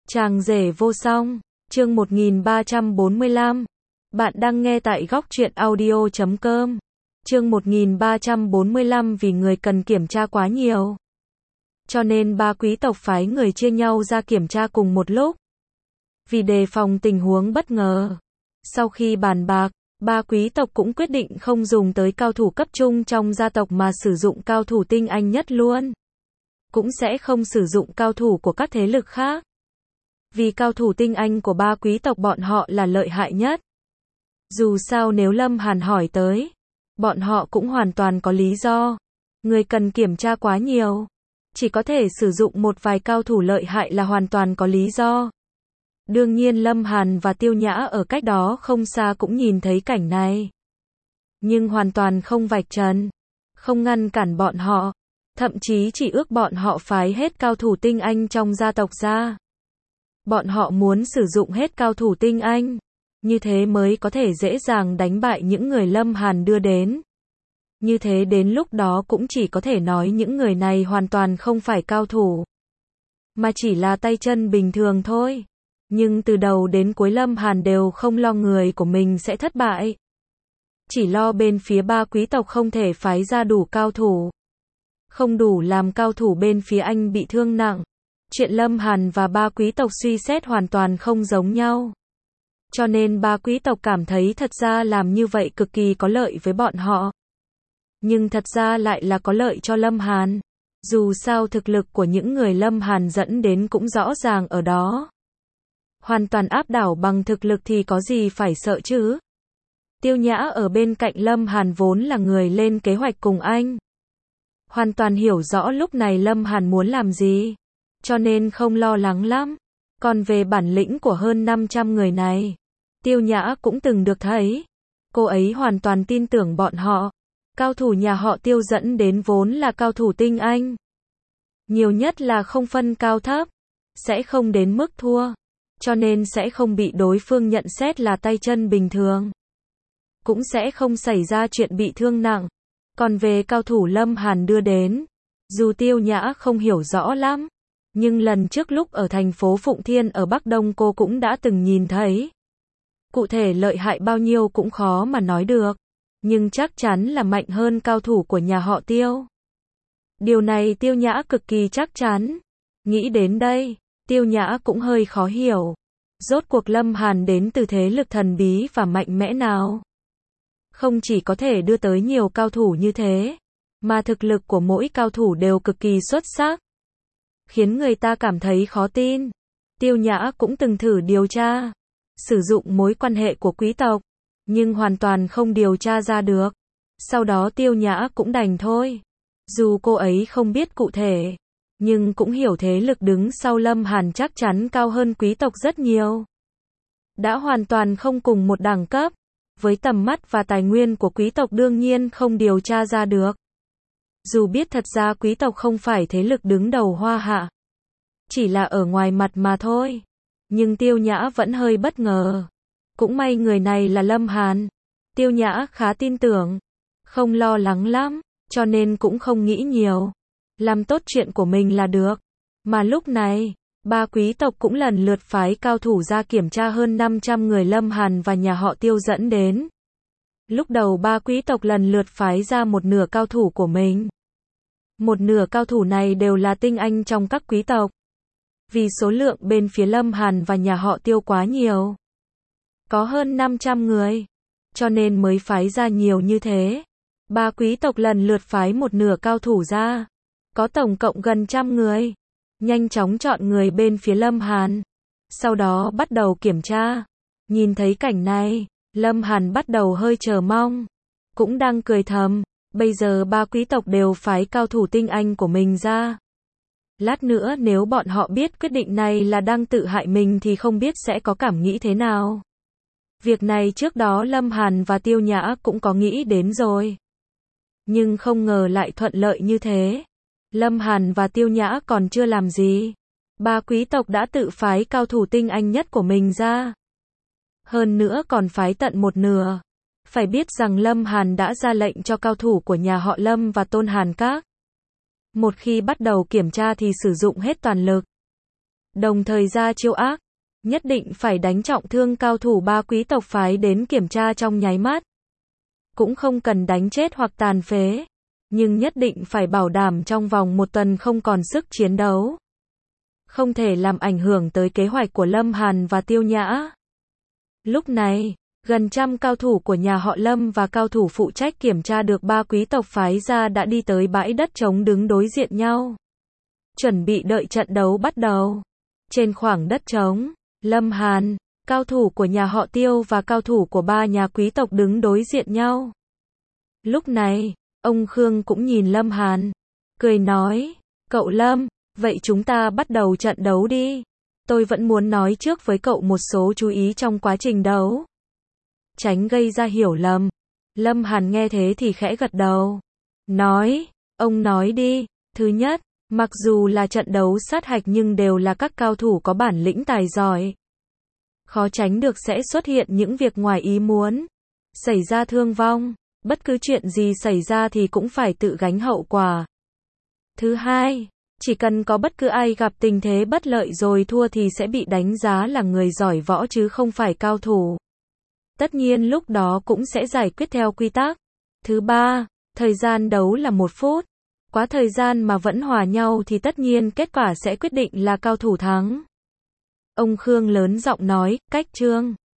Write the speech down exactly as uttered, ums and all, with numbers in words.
Chàng rể vô song, chương một nghìn ba trăm bốn mươi lăm. Bạn đang nghe tại góc truyện audio chấm com. Chương một nghìn ba trăm bốn mươi lăm vì người cần kiểm tra quá nhiều. Cho nên ba quý tộc phái người chia nhau ra kiểm tra cùng một lúc. Vì đề phòng tình huống bất ngờ. Sau khi bàn bạc, ba quý tộc cũng quyết định không dùng tới cao thủ cấp trung trong gia tộc mà sử dụng cao thủ tinh anh nhất luôn. Cũng sẽ không sử dụng cao thủ của các thế lực khác. Vì cao thủ tinh anh của ba quý tộc bọn họ là lợi hại nhất. Dù sao nếu Lâm Hàn hỏi tới, bọn họ cũng hoàn toàn có lý do. Người cần kiểm tra quá nhiều. Chỉ có thể sử dụng một vài cao thủ lợi hại là hoàn toàn có lý do. Đương nhiên Lâm Hàn và Tiêu Nhã ở cách đó không xa cũng nhìn thấy cảnh này. Nhưng hoàn toàn không vạch trần, không ngăn cản bọn họ. Thậm chí chỉ ước bọn họ phái hết cao thủ tinh anh trong gia tộc ra. Bọn họ muốn sử dụng hết cao thủ tinh anh. Như thế mới có thể dễ dàng đánh bại những người Lâm Hàn đưa đến. Như thế đến lúc đó cũng chỉ có thể nói những người này hoàn toàn không phải cao thủ. Mà chỉ là tay chân bình thường thôi. Nhưng từ đầu đến cuối Lâm Hàn đều không lo người của mình sẽ thất bại. Chỉ lo bên phía ba quý tộc không thể phái ra đủ cao thủ. Không đủ làm cao thủ bên phía anh bị thương nặng. Chuyện Lâm Hàn và ba quý tộc suy xét hoàn toàn không giống nhau. Cho nên ba quý tộc cảm thấy thật ra làm như vậy cực kỳ có lợi với bọn họ. Nhưng thật ra lại là có lợi cho Lâm Hàn. Dù sao thực lực của những người Lâm Hàn dẫn đến cũng rõ ràng ở đó. Hoàn toàn áp đảo bằng thực lực thì có gì phải sợ chứ. Tiêu Nhã ở bên cạnh Lâm Hàn vốn là người lên kế hoạch cùng anh. Hoàn toàn hiểu rõ lúc này Lâm Hàn muốn làm gì. Cho nên không lo lắng lắm. Còn về bản lĩnh của hơn năm trăm người này, Tiêu Nhã cũng từng được thấy. Cô ấy hoàn toàn tin tưởng bọn họ. Cao thủ nhà họ Tiêu dẫn đến vốn là cao thủ tinh anh. Nhiều nhất là không phân cao thấp. Sẽ không đến mức thua. Cho nên sẽ không bị đối phương nhận xét là tay chân bình thường. Cũng sẽ không xảy ra chuyện bị thương nặng. Còn về cao thủ Lâm Hàn đưa đến, dù Tiêu Nhã không hiểu rõ lắm, nhưng lần trước lúc ở thành phố Phụng Thiên ở Bắc Đông cô cũng đã từng nhìn thấy. Cụ thể lợi hại bao nhiêu cũng khó mà nói được, nhưng chắc chắn là mạnh hơn cao thủ của nhà họ Tiêu. Điều này Tiêu Nhã cực kỳ chắc chắn. Nghĩ đến đây, Tiêu Nhã cũng hơi khó hiểu. Rốt cuộc Lâm Hàn đến từ thế lực thần bí và mạnh mẽ nào? Không chỉ có thể đưa tới nhiều cao thủ như thế, mà thực lực của mỗi cao thủ đều cực kỳ xuất sắc. Khiến người ta cảm thấy khó tin. Tiêu Nhã cũng từng thử điều tra, sử dụng mối quan hệ của quý tộc, nhưng hoàn toàn không điều tra ra được. Sau đó Tiêu Nhã cũng đành thôi. Dù cô ấy không biết cụ thể, nhưng cũng hiểu thế lực đứng sau Lâm Hàn chắc chắn cao hơn quý tộc rất nhiều. Đã hoàn toàn không cùng một đẳng cấp. Với tầm mắt và tài nguyên của quý tộc đương nhiên không điều tra ra được. Dù biết thật ra quý tộc không phải thế lực đứng đầu Hoa Hạ. Chỉ là ở ngoài mặt mà thôi. Nhưng Tiêu Nhã vẫn hơi bất ngờ. Cũng may người này là Lâm Hàn. Tiêu Nhã khá tin tưởng. Không lo lắng lắm. Cho nên cũng không nghĩ nhiều. Làm tốt chuyện của mình là được. Mà lúc này, ba quý tộc cũng lần lượt phái cao thủ ra kiểm tra hơn năm trăm người Lâm Hàn và nhà họ Tiêu dẫn đến. Lúc đầu ba quý tộc lần lượt phái ra một nửa cao thủ của mình. Một nửa cao thủ này đều là tinh anh trong các quý tộc. Vì số lượng bên phía Lâm Hàn và nhà họ Tiêu quá nhiều. Có hơn năm trăm người. Cho nên mới phái ra nhiều như thế. Ba quý tộc lần lượt phái một nửa cao thủ ra. Có tổng cộng gần trăm người. Nhanh chóng chọn người bên phía Lâm Hàn. Sau đó bắt đầu kiểm tra. Nhìn thấy cảnh này, Lâm Hàn bắt đầu hơi chờ mong. Cũng đang cười thầm. Bây giờ ba quý tộc đều phái cao thủ tinh anh của mình ra. Lát nữa nếu bọn họ biết quyết định này là đang tự hại mình thì không biết sẽ có cảm nghĩ thế nào. Việc này trước đó Lâm Hàn và Tiêu Nhã cũng có nghĩ đến rồi. Nhưng không ngờ lại thuận lợi như thế. Lâm Hàn và Tiêu Nhã còn chưa làm gì. Ba quý tộc đã tự phái cao thủ tinh anh nhất của mình ra. Hơn nữa còn phái tận một nửa. Phải biết rằng Lâm Hàn đã ra lệnh cho cao thủ của nhà họ Lâm và Tôn Hàn Các. Một khi bắt đầu kiểm tra thì sử dụng hết toàn lực. đồng thời ra chiêu ác, nhất định phải đánh trọng thương cao thủ ba quý tộc phái đến kiểm tra trong nháy mắt. Cũng không cần đánh chết hoặc tàn phế, nhưng nhất định phải bảo đảm trong vòng một tuần không còn sức chiến đấu. Không thể làm ảnh hưởng tới kế hoạch của Lâm Hàn và Tiêu Nhã. Lúc này, gần trăm cao thủ của nhà họ Lâm và cao thủ phụ trách kiểm tra được ba quý tộc phái ra đã đi tới bãi đất trống đứng đối diện nhau. Chuẩn bị đợi trận đấu bắt đầu. Trên khoảng đất trống, Lâm Hàn, cao thủ của nhà họ Tiêu và cao thủ của ba nhà quý tộc đứng đối diện nhau. Lúc này, ông Khương cũng nhìn Lâm Hàn, cười nói, cậu Lâm, vậy chúng ta bắt đầu trận đấu đi. Tôi vẫn muốn nói trước với cậu một số chú ý trong quá trình đấu. Tránh gây ra hiểu lầm. Lâm Hàn nghe thế thì khẽ gật đầu. Nói, ông nói đi. Thứ nhất, mặc dù là trận đấu sát hạch nhưng đều là các cao thủ có bản lĩnh tài giỏi. Khó tránh được sẽ xuất hiện những việc ngoài ý muốn. Xảy ra thương vong. Bất cứ chuyện gì xảy ra thì cũng phải tự gánh hậu quả. Thứ hai, chỉ cần có bất cứ ai gặp tình thế bất lợi rồi thua thì sẽ bị đánh giá là người giỏi võ chứ không phải cao thủ. Tất nhiên lúc đó cũng sẽ giải quyết theo quy tắc. Thứ ba, thời gian đấu là một phút. Quá thời gian mà vẫn hòa nhau thì tất nhiên kết quả sẽ quyết định là cao thủ thắng. Ông Khương lớn giọng nói, cách chương.